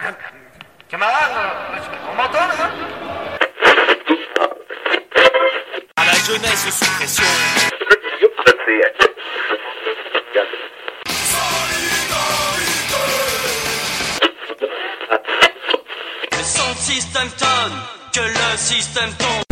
Camarade, on m'entend là? À la jeunesse sous pression. Le son système tonne, que le système tombe.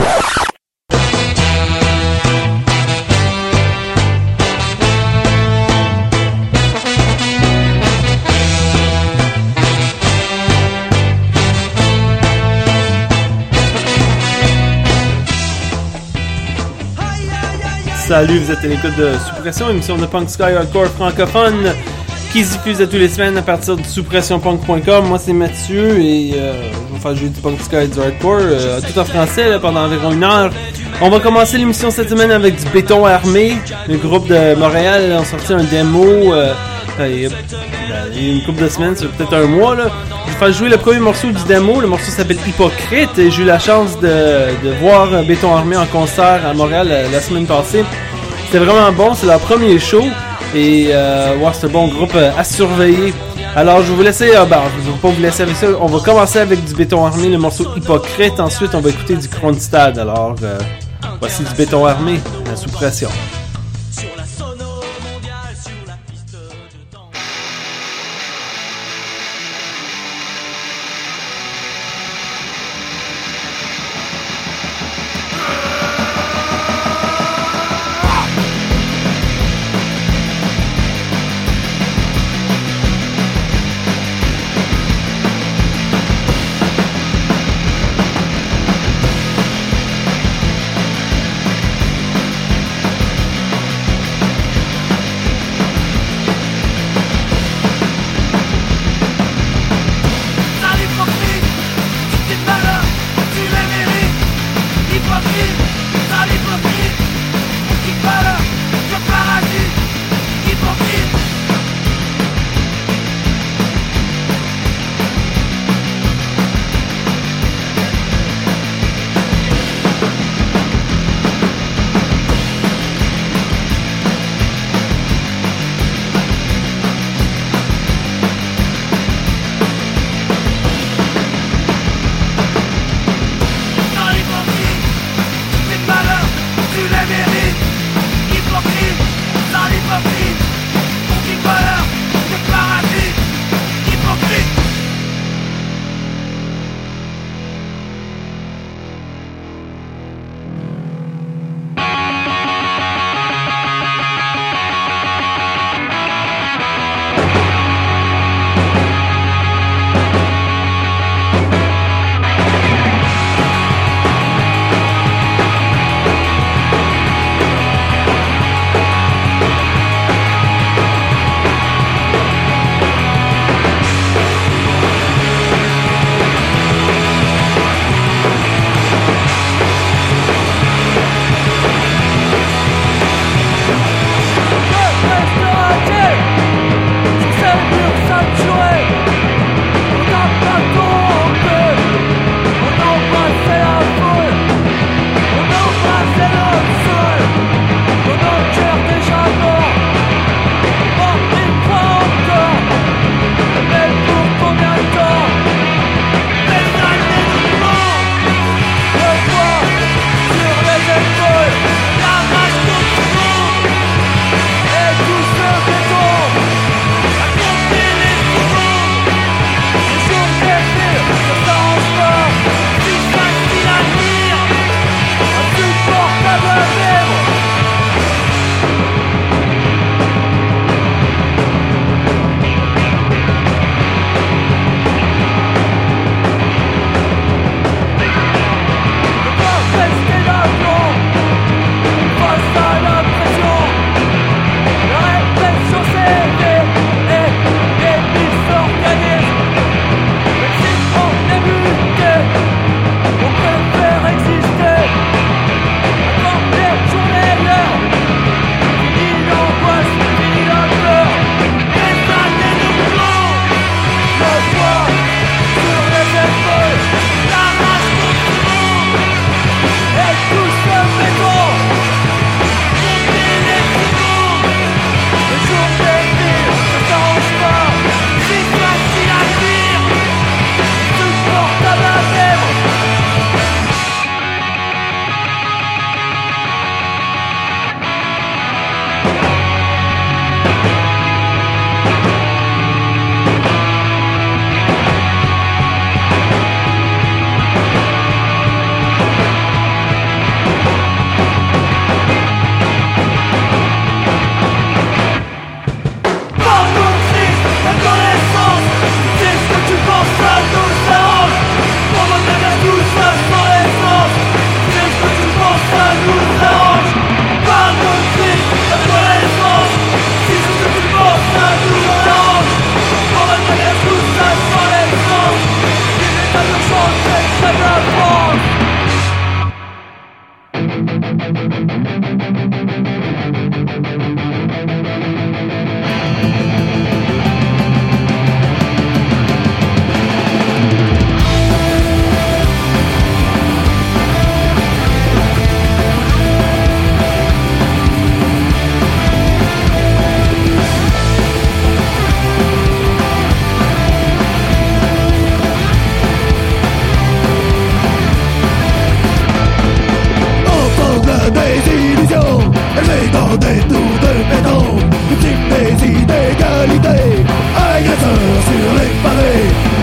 Salut, vous êtes à l'écoute de Sous-Pression, émission de Punk Sky Hardcore francophone qui se diffuse à tous les semaines à partir de souspressionpunk.com. Moi c'est Mathieu et je vais faire jouer du Punk Sky et du Hardcore tout en français là, pendant environ une heure. On va commencer l'émission cette semaine avec du Béton Armé. Le groupe de Montréal a sorti un démo il y a une couple de semaines, c'est peut-être un mois là. Je vais faire jouer le premier morceau du démo. Le morceau s'appelle Hypocrite et j'ai eu la chance de voir Béton Armé en concert à Montréal la semaine passée. C'était vraiment bon, c'est leur premier show et c'est un bon groupe à surveiller. Alors je vais vous laisser, je vais pas vous laisser avec ça. On va commencer avec du Béton Armé, le morceau Hypocrite. Ensuite on va écouter du Kronstadt. Alors voici du Béton Armé sous pression.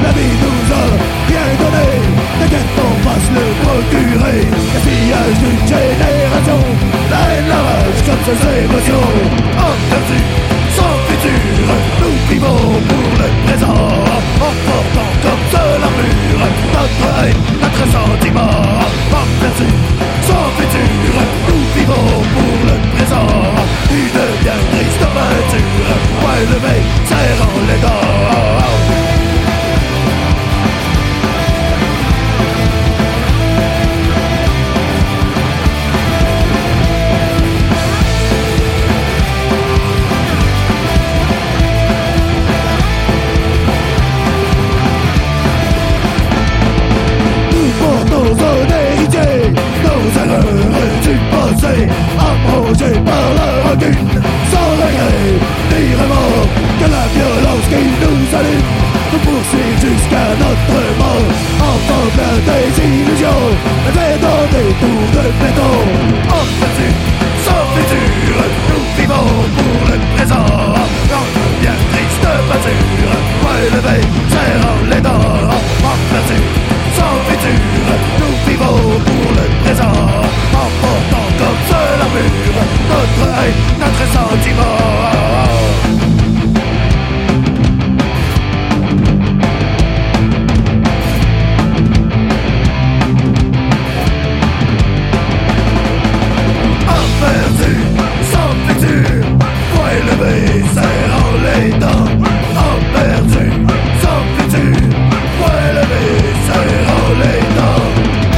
La vie nous a rien donné, t'inquiète on va se le procurer. Gaspillage d'une génération, la haine, la rage comme ses émotions. En perdu, sans futur, nous vivons pour le présent, en portant comme seule armure notre haine, notre sentiment. En perdu, sans futur, nous vivons pour le présent. Une bien triste aventure, poing levé, serrant les dents. Abrogé par la rancune, sans regret ni remords, que la violence qui nous allume nous poursuit jusqu'à notre mort. Enfant plein des illusions, rêver dans des tours de béton. En perdu, sans futur, nous vivons pour le présent. Notre bien triste pâture, poing levé, serrant les dents. En perdu, sans futur, nous vivons pour le présent. En portant comme seule armure notre haine, notre sentiment. Perdu, sans futur, poing levé, serrant les dents. En perdu, sans futur, poing levé, serrant les dents.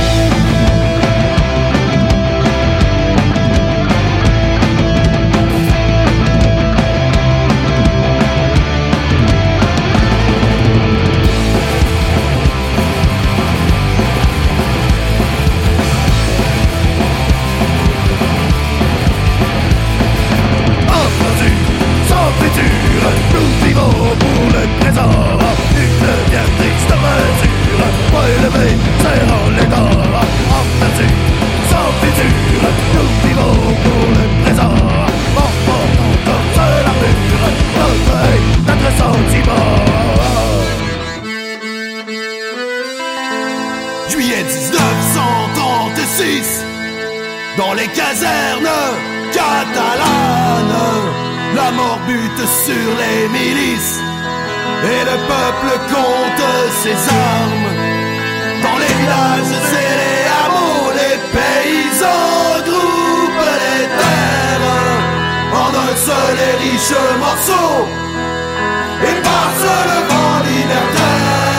Nous vivons pour le présent, une bien triste aventure, poing levé, serrant les dents. En perdu, sans futur, nous vivons pour le présent, en portant comme seule armure notre haine, notre sentiment. Juillet 1936, dans les casernes catalanes, la mort bute sur les milices et le peuple compte ses armes. Dans les villages et les hameaux, les paysans groupent les terres en un seul et riche morceau et passent le vent libertaire.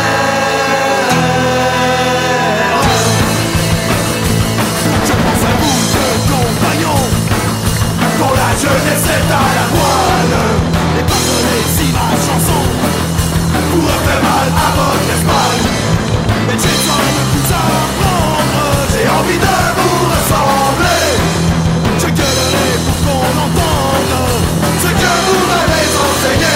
Je pense à vous, deux compagnons, dont la jeunesse est à la voile. Et pardonnez si ma chanson vous refait mal à votre Espagne. Mais j'ai besoin de vous apprendre, j'ai envie de vous ressembler. Je gueulerai pour qu'on entende ce que vous m'avez enseigné.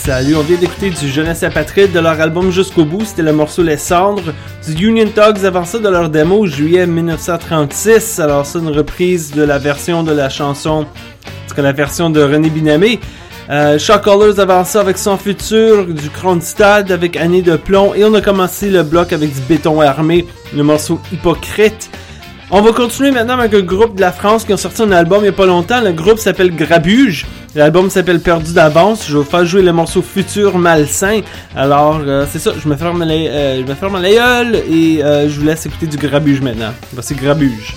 Salut, on vient d'écouter du Jeunesse Apatride de leur album Jusqu'au bout, c'était le morceau Les Cendres, du Union Dogs avant ça de leur démo juillet 1936, alors ça une reprise de la version de la chanson, en tout cas la version de René Binamé. Shock Colors avant ça avec Son Futur, du Kronstadt avec Année de plomb, et on a commencé le bloc avec du Béton armé, le morceau Hypocrite. On va continuer maintenant avec un groupe de la France qui a sorti un album il n'y a pas longtemps. Le groupe s'appelle Grabuge. L'album s'appelle Perdu d'avance. Je vais vous faire jouer le morceau Futur Malsain. Alors, c'est ça. Je me ferme les gueules et je vous laisse écouter du Grabuge maintenant. Voici Grabuge.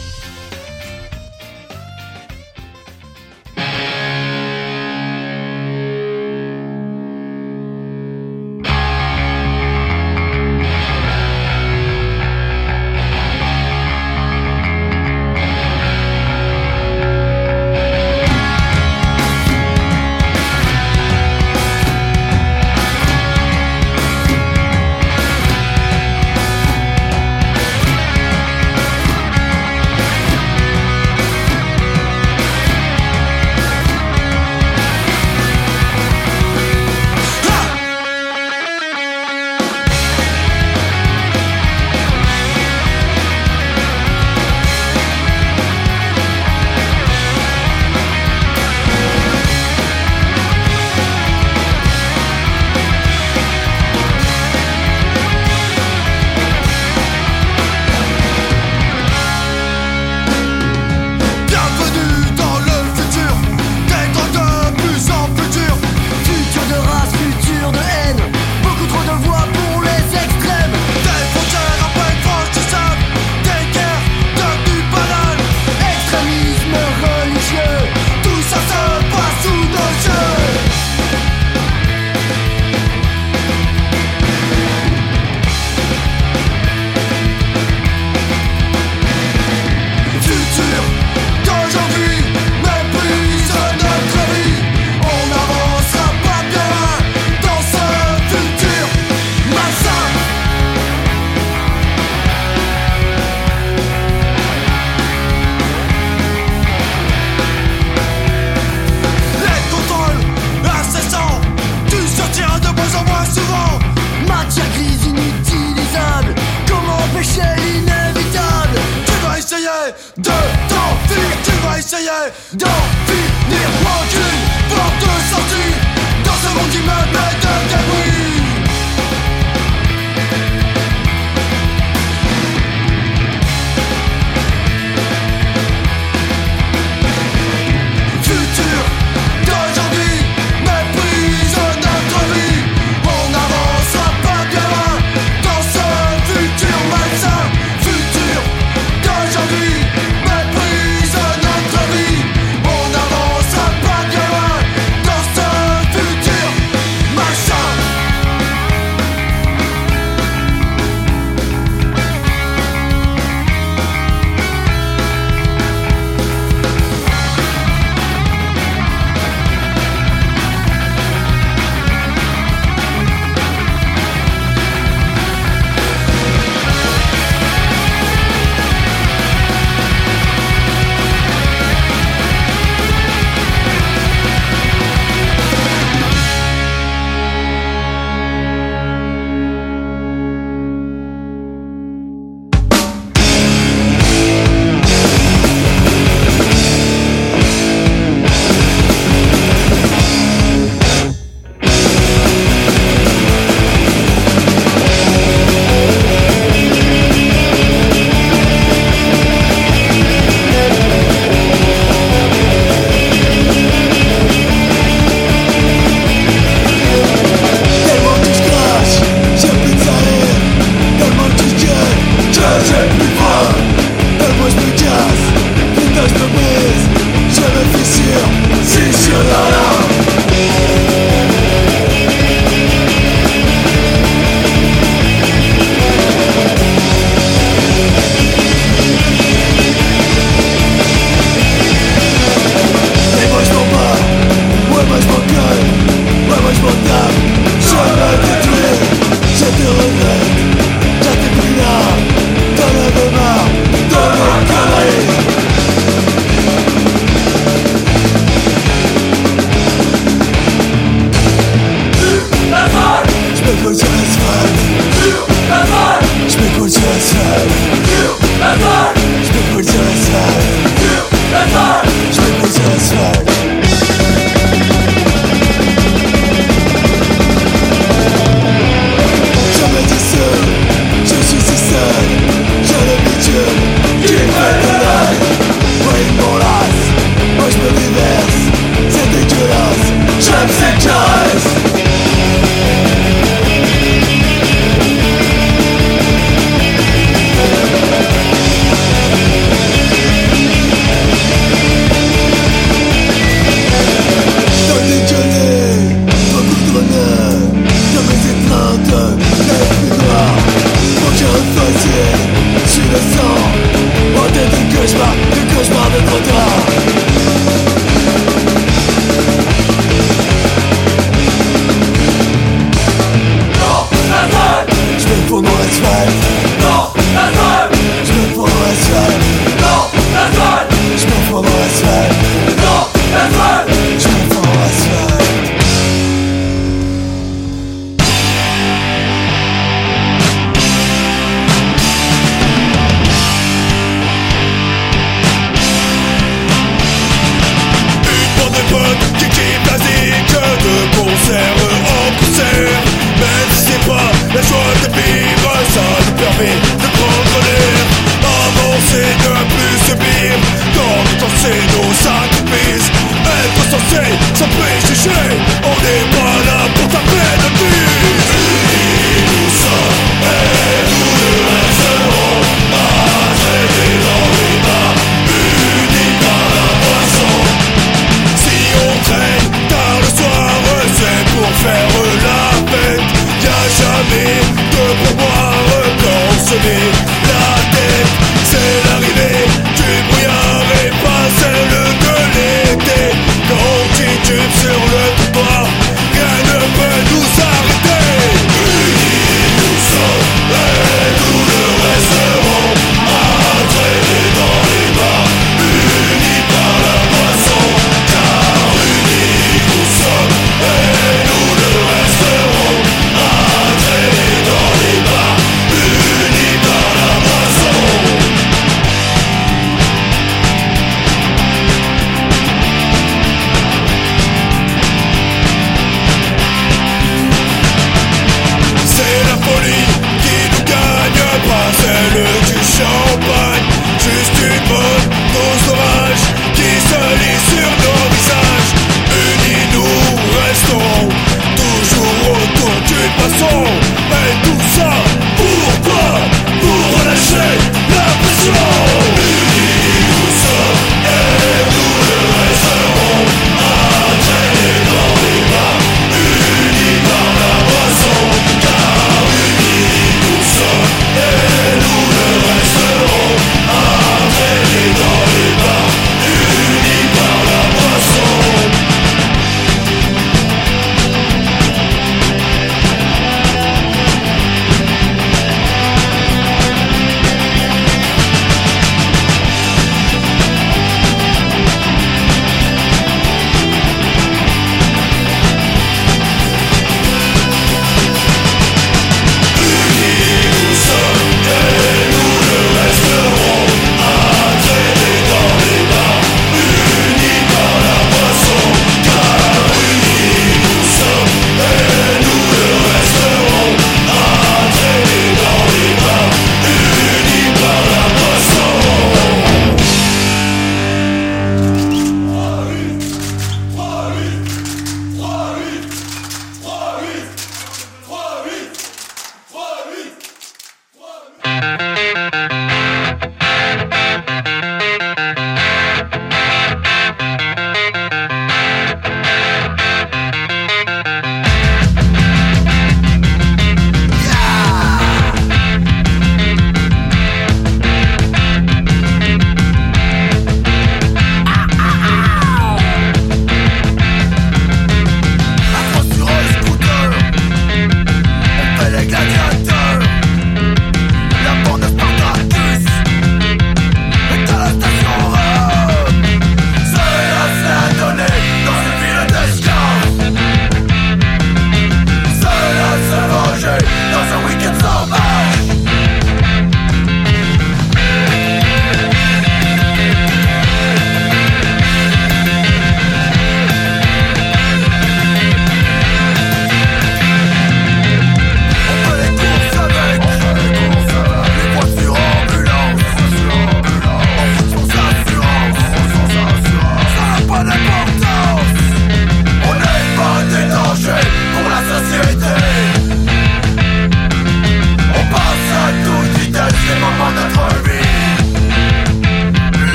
envie de prendre l'air, avancer, ne plus subir. Quand on sait nos sacrifices, être censé sans préjugés, on n'est pas là pour taper le but. Unis nous sommes et nous ne resterons pas traîner dans les bas, unis par la poisson. Si on traîne tard le soir, c'est pour faire la fête. Y'a jamais de pourboire quand on se met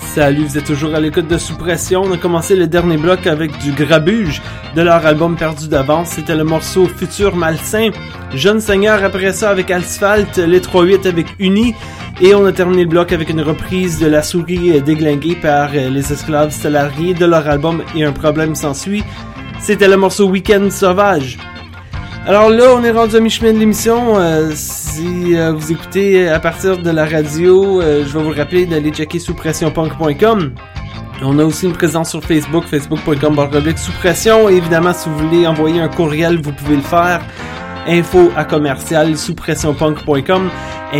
Salut, vous êtes toujours à l'écoute de Sous Pression. On a commencé le dernier bloc avec du Grabuge de leur album Perdu d'avance. C'était le morceau Futur Malsain. Jeune Seigneur après ça avec Asphalte, les 3-8 avec Uni. Et on a terminé le bloc avec une reprise de La Souris déglinguée par les Esclaves Salariés de leur album Et un problème s'ensuit. C'était le morceau Week-end Sauvage. Alors là, on est rendu à mi-chemin de l'émission. Si vous écoutez à partir de la radio, je vais vous rappeler d'aller checker souspressionpunk.com. On a aussi une présence sur Facebook, facebook.com/souspression. Et évidemment, si vous voulez envoyer un courriel, vous pouvez le faire. info@souspressionpunk.com,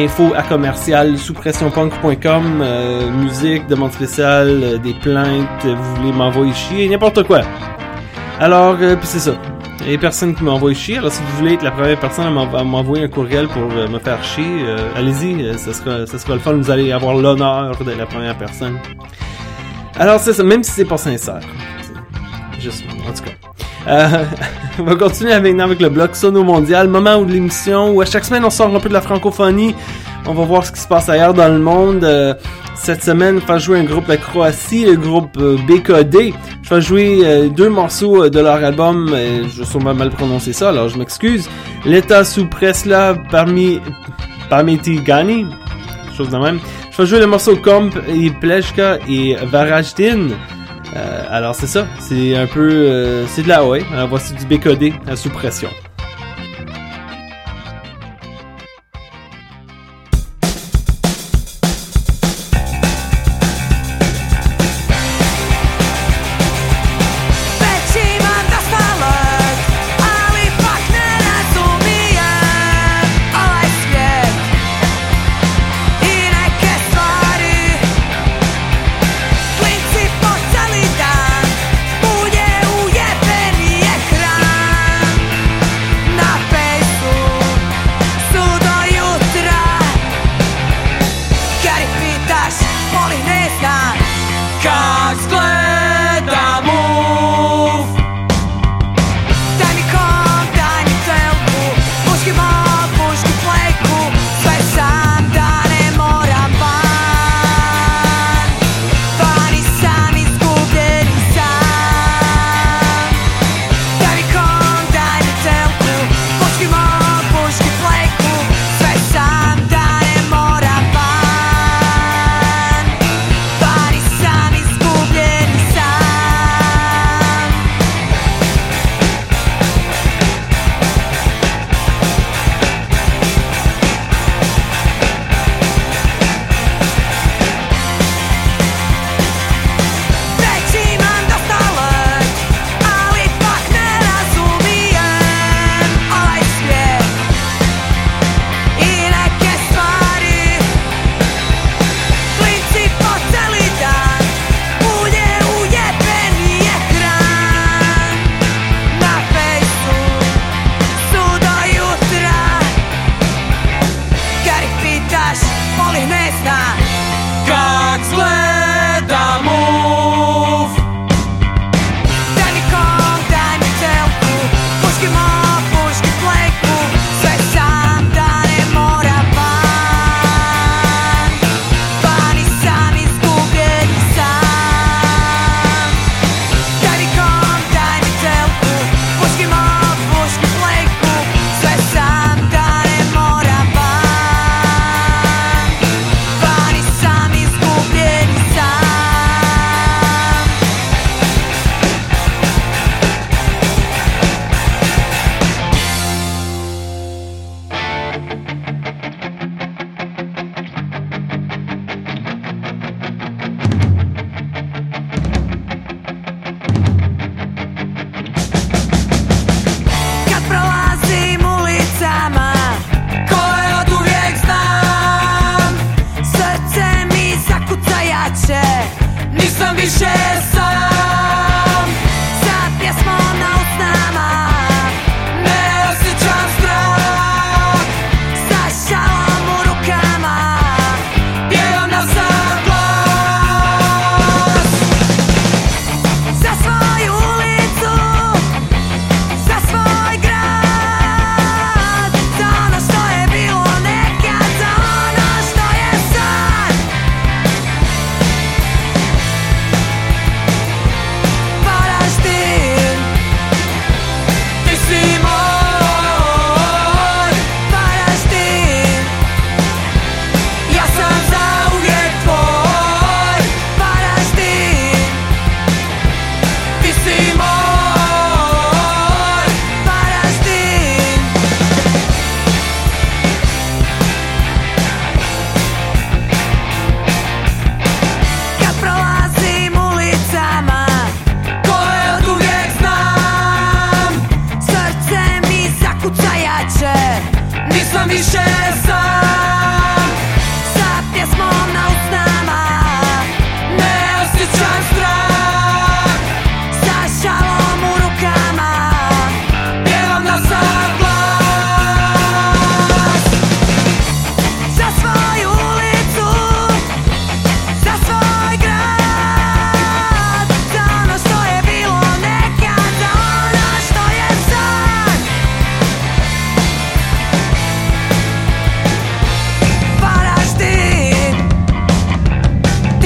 info@souspressionpunk.com. Musique, demande spéciale, des plaintes, vous voulez m'envoyer chier, n'importe quoi. Alors, puis c'est ça. Il y a personne qui m'envoie chier. Alors si vous voulez être la première personne à m'envoyer un courriel pour me faire chier, allez-y, ça sera le fun. Vous allez avoir l'honneur d'être la première personne. Alors c'est ça, même si c'est pas sincère. Juste, en tout cas. On va continuer avec le bloc Sono Mondial, moment de l'émission où à chaque semaine on sort un peu de la francophonie. On va voir ce qui se passe ailleurs dans le monde. Cette semaine, je vais jouer un groupe de Croatie, le groupe BKD. Je vais jouer 2 morceaux de leur album. Je vais sûrement mal prononcer ça, alors je m'excuse. L'état sous Presla parmi Tigani, chose de même. Je vais jouer le morceau Komp et Pleshka et Varajdin. Alors c'est ça, c'est un peu c'est de la ouais. Alors voici du BKD à Sous Pression.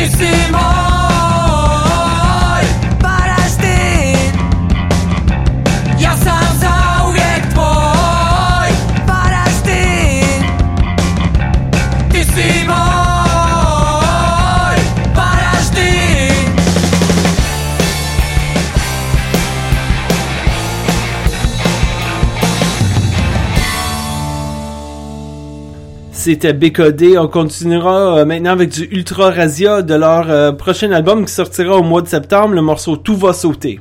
C'était BKD. On continuera maintenant avec du Ultra Razia de leur prochain album qui sortira au mois de septembre, le morceau Tout va sauter.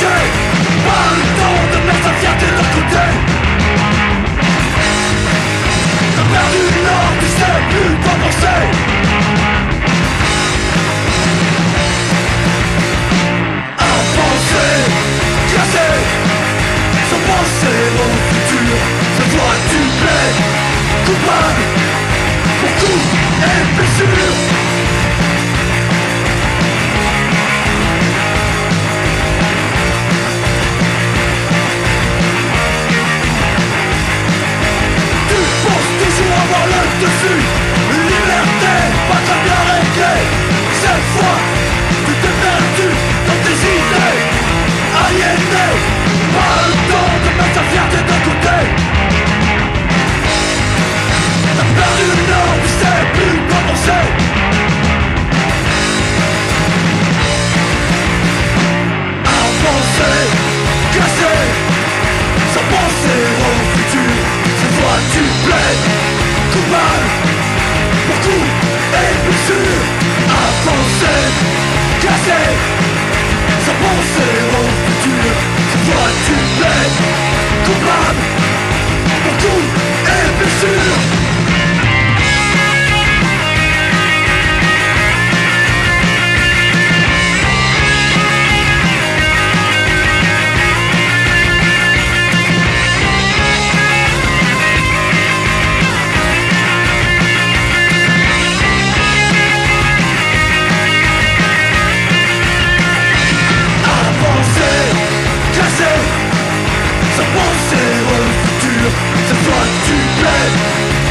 penser, pas le temps de mettre sa fierté de l'autre côté. T'as perdu le nord, tu sais plus quoi penser. À penser, casser, sans penser au futur. Cette fois tu plais, coupable, pour coups et blessures. Avoir le dessus, liberté, pas très bien réglée. Cette fois, tu t'es perdu dans tes idées. Aliéné, pas le temps de mettre ta fierté d'un côté. T'as perdu le nord, tu sais plus quoi penser. À penser, casser, sans penser au futur. Cette fois tu plaides, coupable, pour coups et blessures. À penser, casser, sans penser au futur. Cette fois tu plaides, coupable, pour coups et blessures. Sans penser au futur, cette fois tu plaides,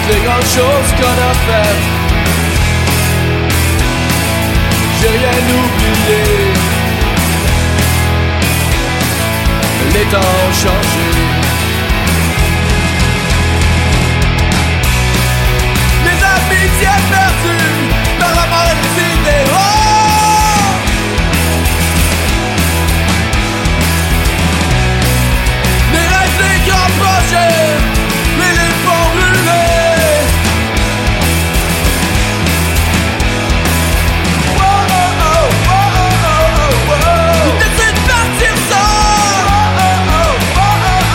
toutes les grandes choses qu'on a faites. J'ai rien oublié. Les temps ont changé. Les amitiés perdues par la mort des idéaux. Les rêves des grands projets, les ponts brûlés. Oh oh oh oh oh oh oh. Ils décident de partir sans. Oh oh oh oh oh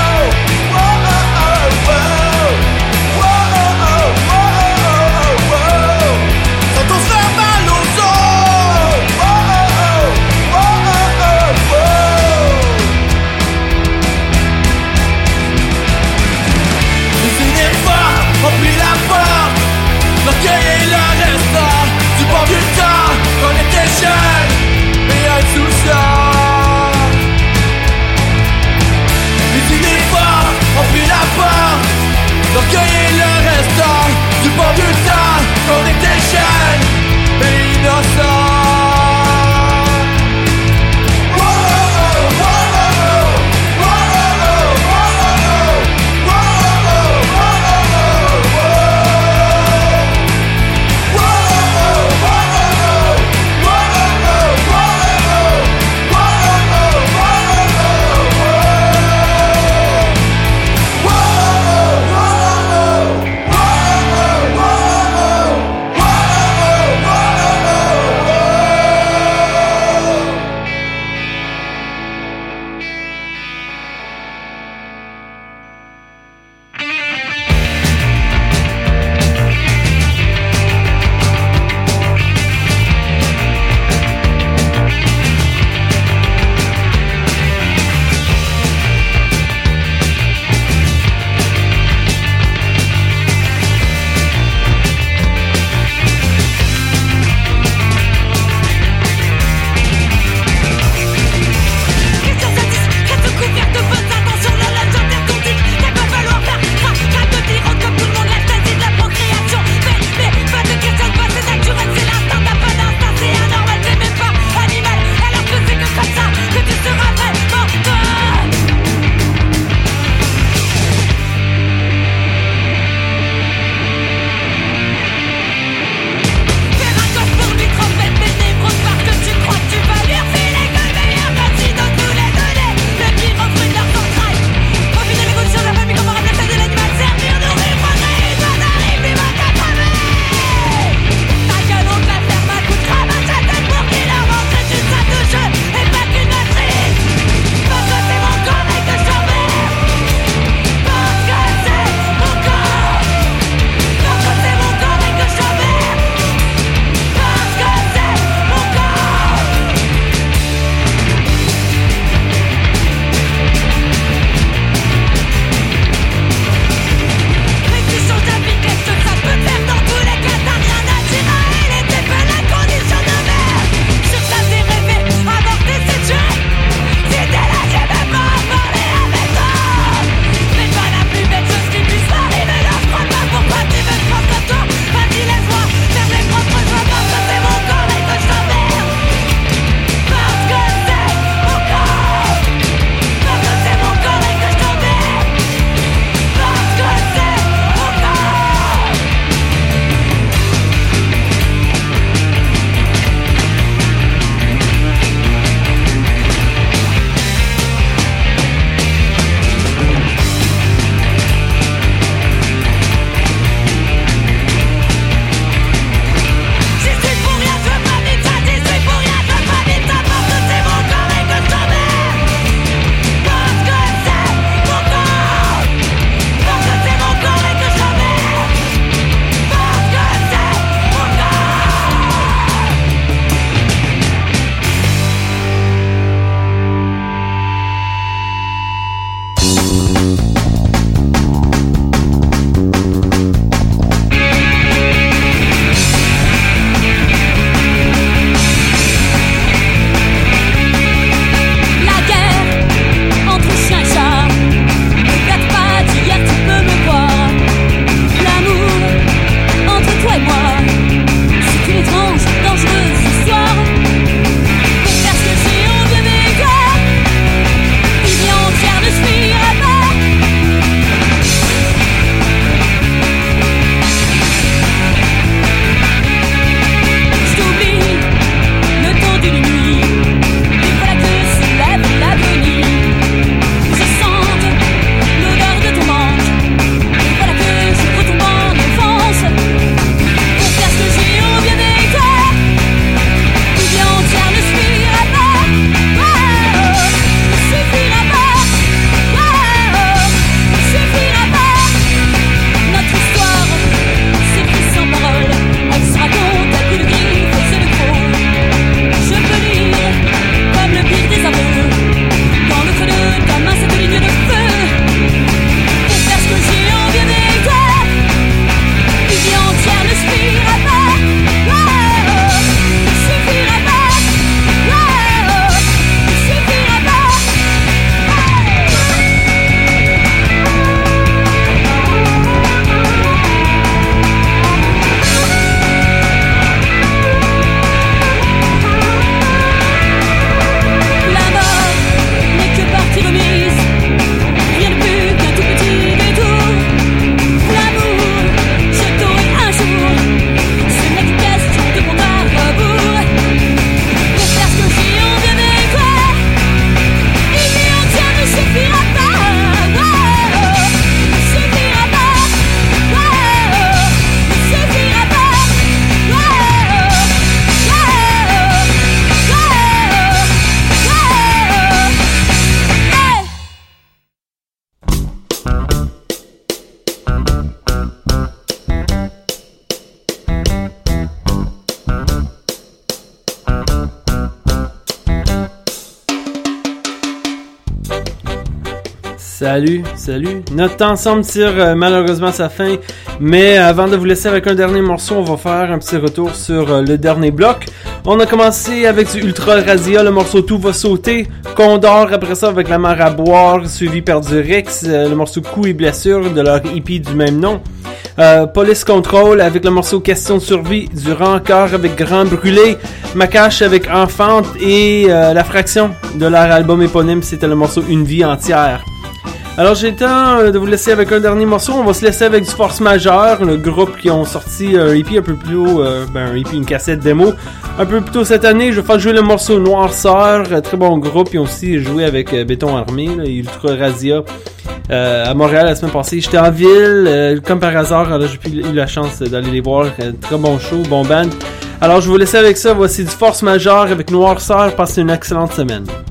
Salut. Notre temps ensemble tire malheureusement sa fin, mais avant de vous laisser avec un dernier morceau, on va faire un petit retour sur le dernier bloc. On a commencé avec du Ultra Razia, le morceau Tout va sauter, Condor après ça avec La mer à boire, suivi par du Rex, le morceau Coups et blessures de leur EP du même nom. Police Control avec le morceau Question de survie, du Rancœur avec Grand Brûlé, Macache avec Enfante et La Fraction de leur album éponyme, c'était le morceau Une vie entière. Alors j'ai le temps de vous laisser avec un dernier morceau. On va se laisser avec du Force Majeure, le groupe qui ont sorti un EP un peu plus tôt, une cassette démo un peu plus tôt cette année. Je vais faire jouer le morceau Noirceur, très bon groupe. Ils ont aussi joué avec Béton Armé là, et Ultra Razia à Montréal la semaine passée. J'étais en ville, comme par hasard, alors j'ai eu la chance d'aller les voir. Très bon show, bon band. Alors je vais vous laisser avec ça. Voici du Force Majeure avec Noirceur. Passez une excellente semaine.